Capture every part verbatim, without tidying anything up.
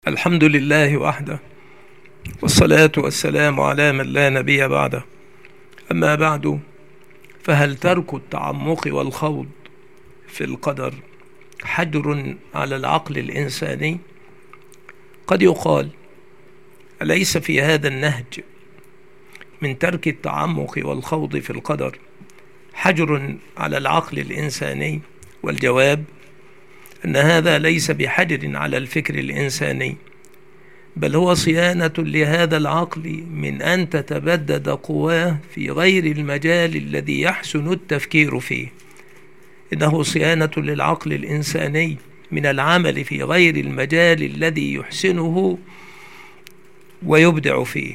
الحمد لله وحده، والصلاة والسلام على من لا نبي بعده. أما بعد، فهل ترك التعمق والخوض في القدر حجر على العقل الإنساني؟ قد يقال: أليس في هذا النهج من ترك التعمق والخوض في القدر حجر على العقل الإنساني؟ والجواب أن هذا ليس بحجر على الفكر الإنساني، بل هو صيانة لهذا العقل من أن تتبدد قواه في غير المجال الذي يحسن التفكير فيه. إنه صيانة للعقل الإنساني من العمل في غير المجال الذي يحسنه ويبدع فيه.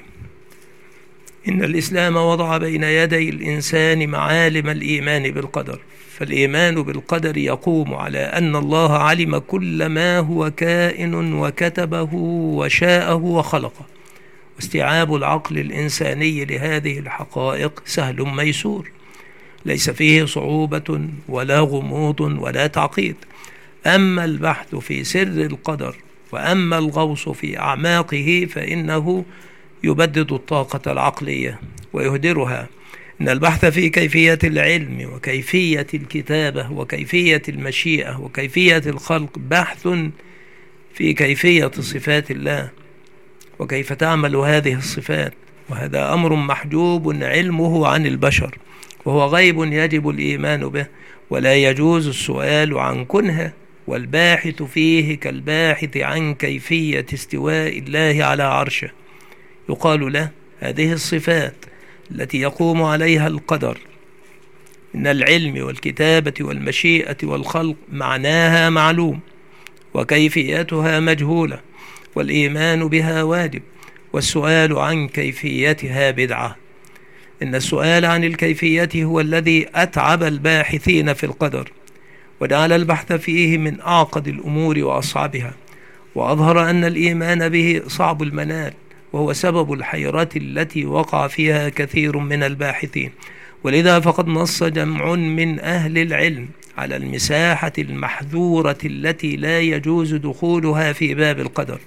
إن الإسلام وضع بين يدي الإنسان معالم الإيمان بالقدر، فالإيمان بالقدر يقوم على أن الله علم كل ما هو كائن وكتبه وشاءه وخلقه، واستيعاب العقل الإنساني لهذه الحقائق سهل ميسور، ليس فيه صعوبة ولا غموض ولا تعقيد. أما البحث في سر القدر وأما الغوص في أعماقه فإنه يبدد الطاقة العقلية ويهدرها. إن البحث في كيفية العلم وكيفية الكتابة وكيفية المشيئة وكيفية الخلق بحث في كيفية صفات الله وكيف تعمل هذه الصفات، وهذا أمر محجوب علمه عن البشر، وهو غيب يجب الإيمان به ولا يجوز السؤال عن كنهه. والباحث فيه كالباحث عن كيفية استواء الله على عرشه. يقال له: هذه الصفات التي يقوم عليها القدر من العلم والكتابة والمشيئة والخلق معناها معلوم وكيفيتها مجهولة، والإيمان بها واجب، والسؤال عن كيفيتها بدعة. إن السؤال عن الكيفية هو الذي أتعب الباحثين في القدر، وجعل البحث فيه من أعقد الأمور وأصعبها، وأظهر أن الإيمان به صعب المنال، وهو سبب الحيرة التي وقع فيها كثير من الباحثين. ولذا فقد نص جمع من أهل العلم على المساحة المحذورة التي لا يجوز دخولها في باب القدر،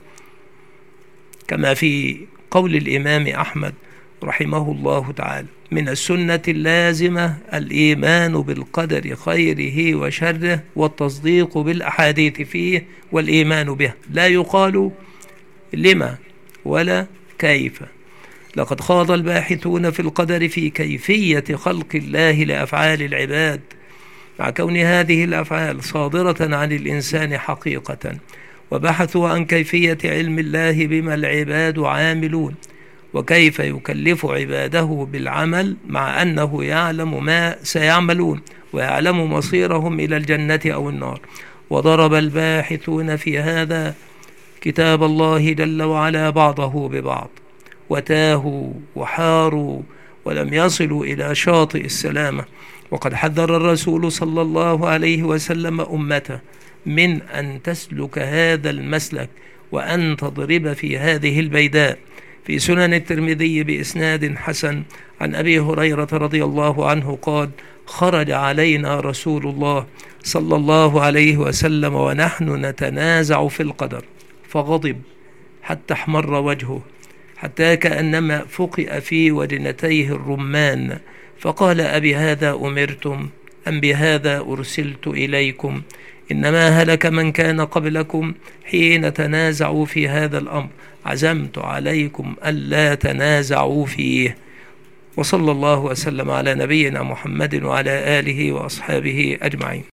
كما في قول الإمام أحمد رحمه الله تعالى: من السنة اللازمة الإيمان بالقدر خيره وشره والتصديق بالأحاديث فيه والإيمان به، لا يقال لما ولا كيف. لقد خاض الباحثون في القدر في كيفية خلق الله لأفعال العباد، مع كون هذه الأفعال صادرة عن الإنسان حقيقة، وبحثوا عن كيفية علم الله بما العباد عاملون، وكيف يكلف عباده بالعمل مع أنه يعلم ما سيعملون ويعلم مصيرهم إلى الجنة أو النار. وضرب الباحثون في هذا كتاب الله جل وعلا بعضه ببعض، وتاهوا وحاروا ولم يصلوا إلى شاطئ السلامة. وقد حذر الرسول صلى الله عليه وسلم أمته من أن تسلك هذا المسلك وأن تضرب في هذه البيداء. في سنن الترمذي بإسناد حسن عن أبي هريرة رضي الله عنه قال: خرج علينا رسول الله صلى الله عليه وسلم ونحن نتنازع في القدر، فغضب حتى احمر وجهه، حتى كأنما فقئ في وجنتيه الرمان، فقال: أبي هذا أمرتم أم بهذا أرسلت إليكم؟ إنما هلك من كان قبلكم حين تنازعوا في هذا الأمر، عزمت عليكم ألا تنازعوا فيه. وصلى الله وسلم على نبينا محمد وعلى آله وأصحابه أجمعين.